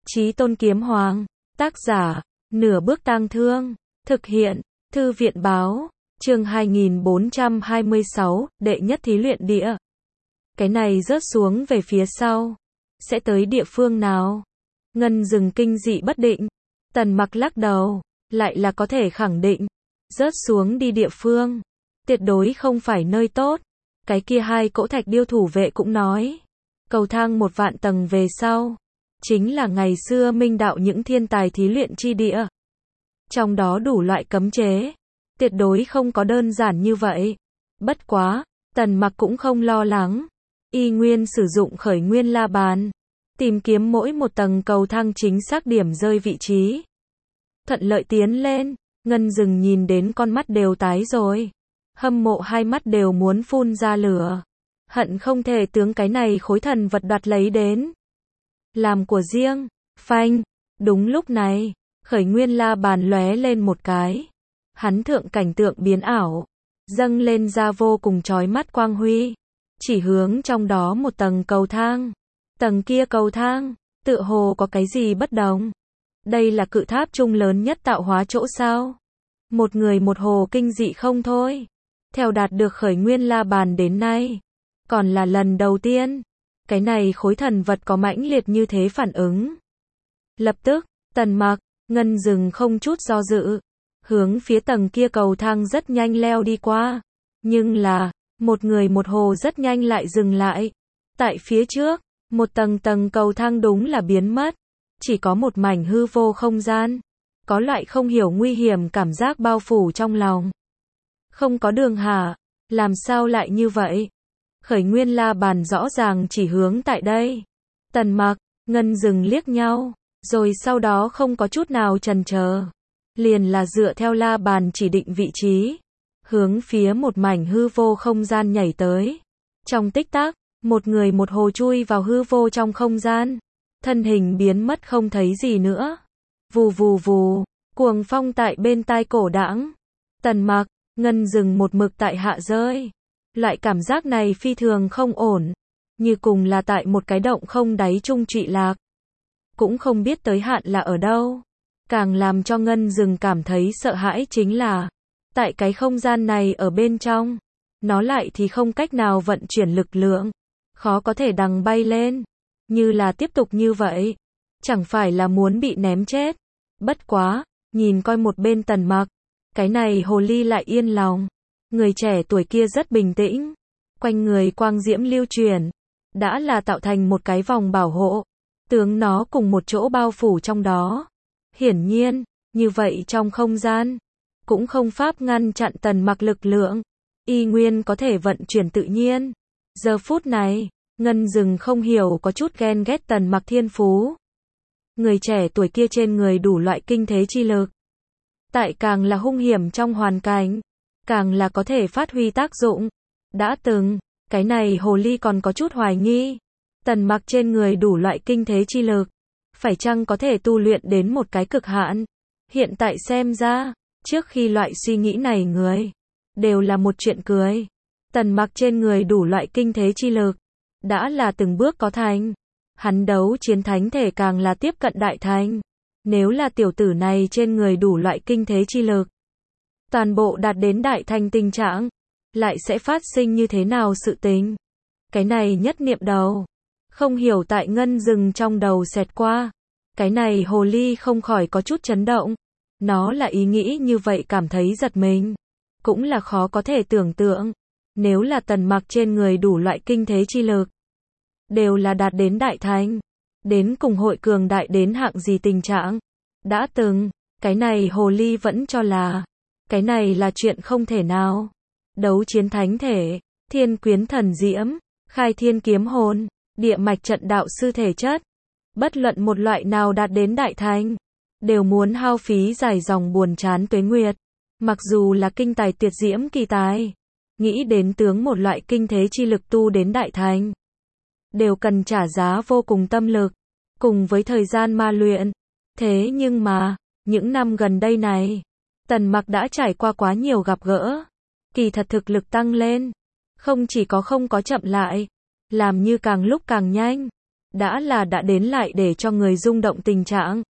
Chí Tôn Kiếm Hoàng, tác giả, Nửa Bước Tang Thương, thực hiện, Thư viện Báo, chương 2426, đệ nhất thí luyện địa. Cái này rớt xuống về phía sau, sẽ tới địa phương nào? Ngân Dừng kinh dị bất định, Tần Mặc lắc đầu, lại là có thể khẳng định, rớt xuống đi địa phương, tuyệt đối không phải nơi tốt. Cái kia hai cỗ thạch điêu thủ vệ cũng nói, cầu thang 1.000 tầng về sau, chính là ngày xưa minh đạo những thiên tài thí luyện chi địa. Trong đó đủ loại cấm chế, tuyệt đối không có đơn giản như vậy. Bất quá, Tần Mặc cũng không lo lắng, y nguyên sử dụng khởi nguyên la bàn, tìm kiếm mỗi một tầng cầu thang chính xác điểm rơi vị trí. Thuận lợi tiến lên, Ngân Dừng nhìn đến con mắt đều tái rồi, hâm mộ hai mắt đều muốn phun ra lửa, hận không thể tướng cái này khối thần vật đoạt lấy đến làm của riêng. Phanh, đúng lúc này, khởi nguyên la bàn lóe lên một cái, hắn thượng cảnh tượng biến ảo, dâng lên ra vô cùng chói mắt quang huy, chỉ hướng trong đó một tầng cầu thang. Tầng kia cầu thang, tựa hồ có cái gì bất đồng. Đây là cự tháp trung lớn nhất tạo hóa chỗ sao? Một người một hồ kinh dị không thôi. Theo đạt được khởi nguyên la bàn đến nay, còn là lần đầu tiên, cái này khối thần vật có mãnh liệt như thế phản ứng. Lập tức, Tần Mặc, Ngân Dừng không chút do dự, hướng phía tầng kia cầu thang rất nhanh leo đi qua. Nhưng là, một người một hồ rất nhanh lại dừng lại. Tại phía trước, một tầng tầng cầu thang đúng là biến mất, chỉ có một mảnh hư vô không gian, có loại không hiểu nguy hiểm cảm giác bao phủ trong lòng. Không có đường hả? Làm sao lại như vậy? Khởi nguyên la bàn rõ ràng chỉ hướng tại đây. Tần Mặc, Ngân Dừng liếc nhau, rồi sau đó không có chút nào chần chờ, liền là dựa theo la bàn chỉ định vị trí, hướng phía một mảnh hư vô không gian nhảy tới. Trong tích tắc, một người một hồ chui vào hư vô trong không gian, thân hình biến mất không thấy gì nữa. Vù vù vù, cuồng phong tại bên tai cổ đãng. Tần Mặc, Ngân Dừng một mực tại hạ rơi. Loại cảm giác này phi thường không ổn, như cùng là tại một cái động không đáy trung trụy lạc, cũng không biết tới hạn là ở đâu. Càng làm cho Ngân Dừng cảm thấy sợ hãi chính là, tại cái không gian này ở bên trong, nó lại thì không cách nào vận chuyển lực lượng, khó có thể đằng bay lên. Như là tiếp tục như vậy, chẳng phải là muốn bị ném chết. Bất quá, nhìn coi một bên Tần Mặc, cái này hồ ly lại yên lòng. Người trẻ tuổi kia rất bình tĩnh, quanh người quang diễm lưu truyền, đã là tạo thành một cái vòng bảo hộ, tướng nó cùng một chỗ bao phủ trong đó. Hiển nhiên, như vậy trong không gian, cũng không pháp ngăn chặn Tần Mặc lực lượng, y nguyên có thể vận chuyển tự nhiên. Giờ phút này, Ngân Dừng không hiểu có chút ghen ghét Tần Mặc thiên phú. Người trẻ tuổi kia trên người đủ loại kinh thế chi lực, tại càng là hung hiểm trong hoàn cảnh, càng là có thể phát huy tác dụng. Đã từng, cái này hồ ly còn có chút hoài nghi, Tần Mặc trên người đủ loại kinh thế chi lực, phải chăng có thể tu luyện đến một cái cực hạn. Hiện tại xem ra, trước khi loại suy nghĩ này người, đều là một chuyện cười. Tần Mặc trên người đủ loại kinh thế chi lực, đã là từng bước có thành. Hắn đấu chiến thánh thể càng là tiếp cận đại thành. Nếu là tiểu tử này trên người đủ loại kinh thế chi lực, toàn bộ đạt đến đại thành tình trạng, lại sẽ phát sinh như thế nào sự tình? Cái này nhất niệm đầu, không hiểu tại Ngân Dừng trong đầu xẹt qua. Cái này hồ ly không khỏi có chút chấn động. Nó là ý nghĩ như vậy cảm thấy giật mình. Cũng là khó có thể tưởng tượng. Nếu là Tần Mặc trên người đủ loại kinh thế chi lực, đều là đạt đến đại thành, đến cùng hội cường đại đến hạng gì tình trạng. Đã từng, cái này hồ ly vẫn cho là, cái này là chuyện không thể nào. Đấu chiến thánh thể, thiên quyến thần diễm, khai thiên kiếm hồn, địa mạch trận đạo sư thể chất. Bất luận một loại nào đạt đến đại thành, đều muốn hao phí dài dòng buồn chán tuế nguyệt. Mặc dù là kinh tài tuyệt diễm kỳ tài, nghĩ đến tướng một loại kinh thế chi lực tu đến đại thành, đều cần trả giá vô cùng tâm lực, cùng với thời gian ma luyện. Thế nhưng mà, những năm gần đây này, Tần Mặc đã trải qua quá nhiều gặp gỡ. Kỳ thật thực lực tăng lên, không chỉ có không có chậm lại, làm như càng lúc càng nhanh. đã đến lại để cho người rung động tình trạng.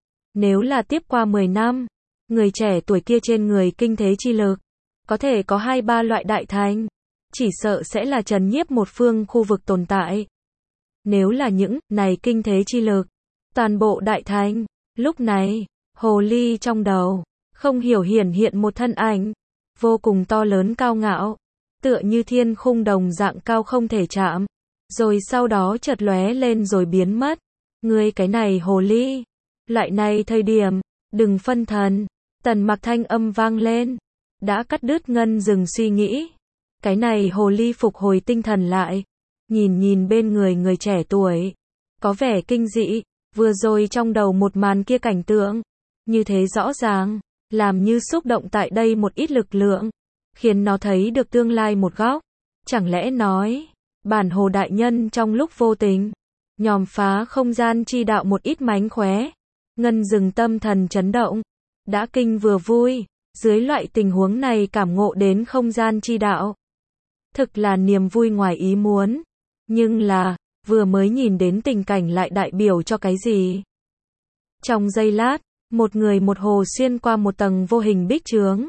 Nếu là tiếp qua 10 năm, người trẻ tuổi kia trên người kinh thế chi lực, có thể có 2-3 loại đại thành, chỉ sợ sẽ là trấn nhiếp một phương khu vực tồn tại. Nếu là những này kinh thế chi lực, toàn bộ đại thành, lúc này, hồ ly trong đầu, không hiểu hiển hiện một thân ảnh, vô cùng to lớn cao ngạo, tựa như thiên khung đồng dạng cao không thể chạm, rồi sau đó chợt lóe lên rồi biến mất. Ngươi cái này hồ ly, loại này thời điểm, đừng phân thần. Tần Mặc thanh âm vang lên, đã cắt đứt Ngân Dừng suy nghĩ. Cái này hồ ly phục hồi tinh thần lại, nhìn bên người trẻ tuổi, có vẻ kinh dị, vừa rồi trong đầu một màn kia cảnh tượng, như thế rõ ràng, làm như xúc động tại đây một ít lực lượng, khiến nó thấy được tương lai một góc. Chẳng lẽ nói, bản hồ đại nhân trong lúc vô tình, nhòm phá không gian chi đạo một ít mánh khóe. Ngân Dừng tâm thần chấn động, đã kinh vừa vui, dưới loại tình huống này cảm ngộ đến không gian chi đạo. Thực là niềm vui ngoài ý muốn, nhưng là, vừa mới nhìn đến tình cảnh lại đại biểu cho cái gì? Trong giây lát, một người một hồ xuyên qua một tầng vô hình bích chướng,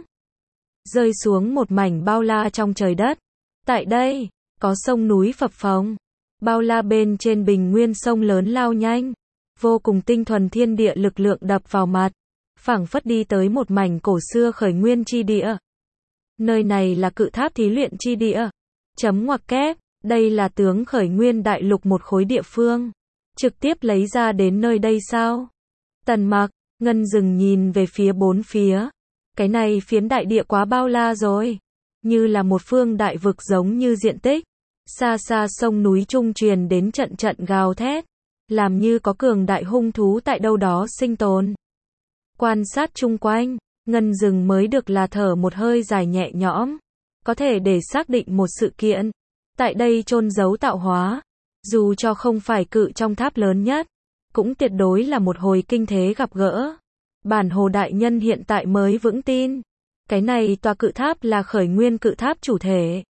rơi xuống một mảnh bao la trong trời đất. Tại đây, có sông núi phập phồng, bao la bên trên bình nguyên sông lớn lao nhanh, vô cùng tinh thuần thiên địa lực lượng đập vào mặt, phảng phất đi tới một mảnh cổ xưa khởi nguyên chi địa. Nơi này là cự tháp thí luyện chi địa. Chấm ngoặc kép, đây là tướng khởi nguyên đại lục một khối địa phương. Trực tiếp lấy ra đến nơi đây sao? Tần Mặc, Ngân Dừng nhìn về phía bốn phía. Cái này phiến đại địa quá bao la rồi. Như là một phương đại vực giống như diện tích. Xa xa sông núi trung truyền đến trận trận gào thét. Làm như có cường đại hung thú tại đâu đó sinh tồn. Quan sát chung quanh, Ngân Dừng mới được là thở một hơi dài nhẹ nhõm. Có thể để xác định một sự kiện. Tại đây chôn giấu tạo hóa. Dù cho không phải cự trong tháp lớn nhất, cũng tuyệt đối là một hồi kinh thế gặp gỡ. Bản hồ đại nhân hiện tại mới vững tin. Cái này tòa cự tháp là khởi nguyên cự tháp chủ thể.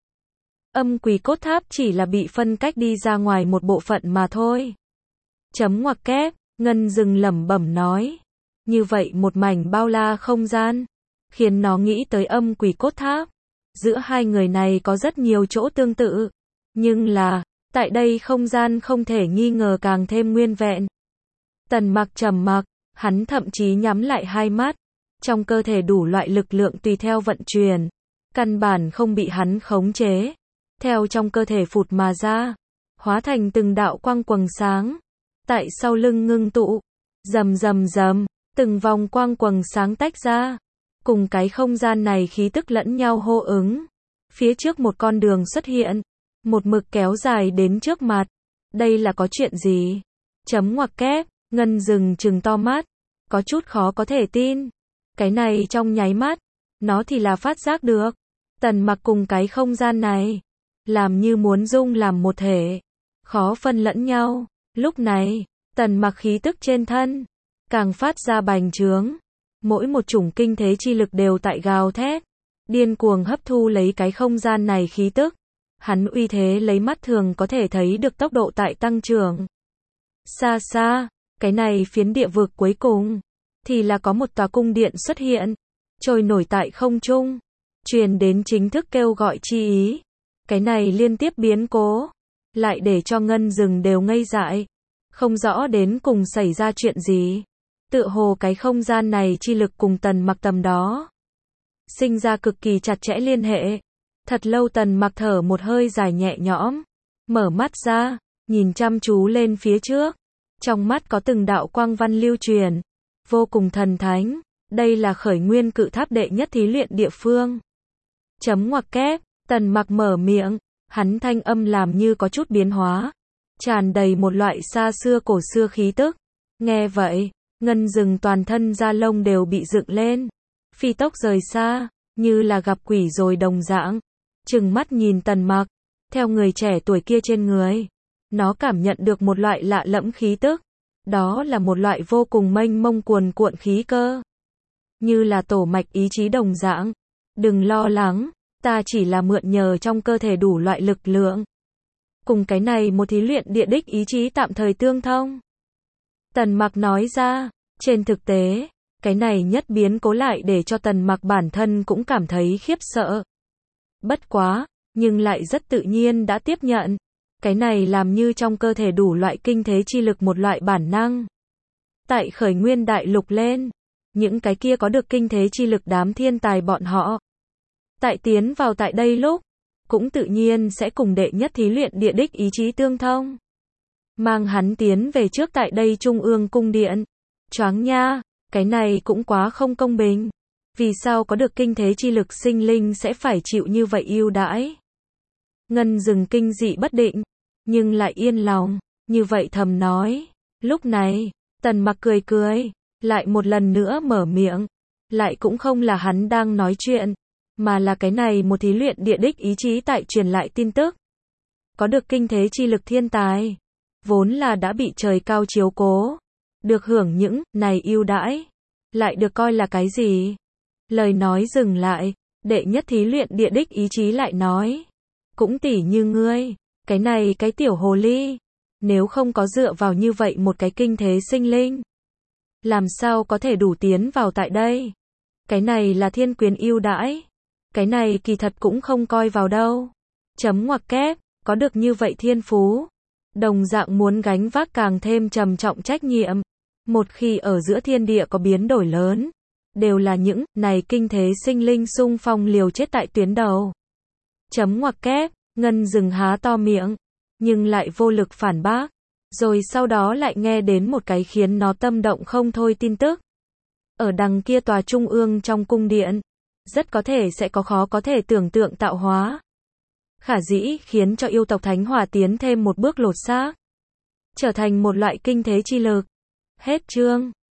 Âm quỷ cốt tháp chỉ là bị phân cách đi ra ngoài một bộ phận mà thôi. Chấm ngoặc kép, Ngân Dừng lẩm bẩm nói. Như vậy một mảnh bao la không gian, khiến nó nghĩ tới âm quỷ cốt tháp. Giữa hai người này có rất nhiều chỗ tương tự. Nhưng là, tại đây không gian không thể nghi ngờ càng thêm nguyên vẹn. Tần Mặc trầm mặc, hắn thậm chí nhắm lại hai mắt. Trong cơ thể đủ loại lực lượng tùy theo vận chuyển. Căn bản không bị hắn khống chế. Theo trong cơ thể phụt mà ra. Hóa thành từng đạo quang quầng sáng. Tại sau lưng ngưng tụ. Rầm rầm rầm. Từng vòng quang quầng sáng tách ra. Cùng cái không gian này khí tức lẫn nhau hô ứng. Phía trước một con đường xuất hiện. Một mực kéo dài đến trước mặt. Đây là có chuyện gì? Chấm ngoặc kép, Ngân Dừng trừng to mắt. Có chút khó có thể tin. Cái này trong nháy mắt. Nó thì là phát giác được. Tần Mặc cùng cái không gian này. Làm như muốn dung làm một thể. Khó phân lẫn nhau. Lúc này, Tần Mặc khí tức trên thân. Càng phát ra bành trướng. Mỗi một chủng kinh thế chi lực đều tại gào thét. Điên cuồng hấp thu lấy cái không gian này khí tức. Hắn uy thế lấy mắt thường có thể thấy được tốc độ tại tăng trưởng. Xa xa, cái này phiến địa vực cuối cùng, thì là có một tòa cung điện xuất hiện. Trôi nổi tại không trung. Truyền đến chính thức kêu gọi chi ý. Cái này liên tiếp biến cố. Lại để cho Ngân Dừng đều ngây dại. Không rõ đến cùng xảy ra chuyện gì. Tựa hồ cái không gian này chi lực cùng Tần Mặc tầm đó. Sinh ra cực kỳ chặt chẽ liên hệ. Thật lâu Tần Mặc thở một hơi dài nhẹ nhõm. Mở mắt ra, nhìn chăm chú lên phía trước. Trong mắt có từng đạo quang văn lưu truyền. Vô cùng thần thánh. Đây là khởi nguyên cự tháp đệ nhất thí luyện địa phương. Chấm ngoặc kép, Tần Mặc mở miệng. Hắn thanh âm làm như có chút biến hóa. Tràn đầy một loại xa xưa cổ xưa khí tức. Nghe vậy, Ngân Dừng toàn thân da lông đều bị dựng lên. Phi tốc rời xa, như là gặp quỷ rồi đồng dạng. Trừng mắt nhìn Tần Mặc. Theo người trẻ tuổi kia trên người. Nó cảm nhận được một loại lạ lẫm khí tức. Đó là một loại vô cùng mênh mông cuồn cuộn khí cơ. Như là tổ mạch ý chí đồng dạng. Đừng lo lắng, ta chỉ là mượn nhờ trong cơ thể đủ loại lực lượng. cùng cái này một thí luyện địa đích ý chí tạm thời tương thông. Tần Mặc nói ra, trên thực tế, cái này nhất biến cố lại để cho Tần Mặc bản thân cũng cảm thấy khiếp sợ. Bất quá, nhưng lại rất tự nhiên đã tiếp nhận. Cái này làm như trong cơ thể đủ loại kinh thế chi lực một loại bản năng. Tại khởi nguyên đại lục lên, những cái kia có được kinh thế chi lực đám thiên tài bọn họ. Tại tiến vào tại đây lúc, cũng tự nhiên sẽ cùng đệ nhất thí luyện địa đích ý chí tương thông. Mang hắn tiến về trước tại đây Trung ương cung điện. Choáng nha, cái này cũng quá không công bình. Vì sao có được kinh thế chi lực sinh linh sẽ phải chịu như vậy ưu đãi? Ngân dừng kinh dị bất định, nhưng lại yên lòng, như vậy thầm nói. Lúc này, Tần Mặc cười cười, lại một lần nữa mở miệng. Lại cũng không là hắn đang nói chuyện, mà là cái này một thí luyện địa đích ý chí tại truyền lại tin tức. Có được kinh thế chi lực thiên tài, vốn là đã bị trời cao chiếu cố, được hưởng những này ưu đãi, lại được coi là cái gì? Lời nói dừng lại, đệ nhất thí luyện địa đích ý chí lại nói, cũng tỉ như ngươi, cái này cái tiểu hồ ly, nếu không có dựa vào như vậy một cái kinh thế sinh linh, làm sao có thể đủ tiến vào tại đây? Cái này là thiên quyền ưu đãi, cái này kỳ thật cũng không coi vào đâu. Chấm ngoặc kép, có được như vậy thiên phú, đồng dạng muốn gánh vác càng thêm trầm trọng trách nhiệm. Một khi ở giữa thiên địa có biến đổi lớn, đều là những này kinh thế sinh linh xung phong liều chết tại tuyến đầu. Chấm ngoặc kép, Ngân dừng há to miệng, nhưng lại vô lực phản bác. Rồi sau đó lại nghe đến một cái khiến nó tâm động không thôi tin tức. Ở đằng kia tòa trung ương trong cung điện, rất có thể sẽ có khó có thể tưởng tượng tạo hóa. Khả dĩ khiến cho yêu tộc Thánh Hỏa tiến thêm một bước lột xác, trở thành một loại kinh thế chi lực. Hết chương.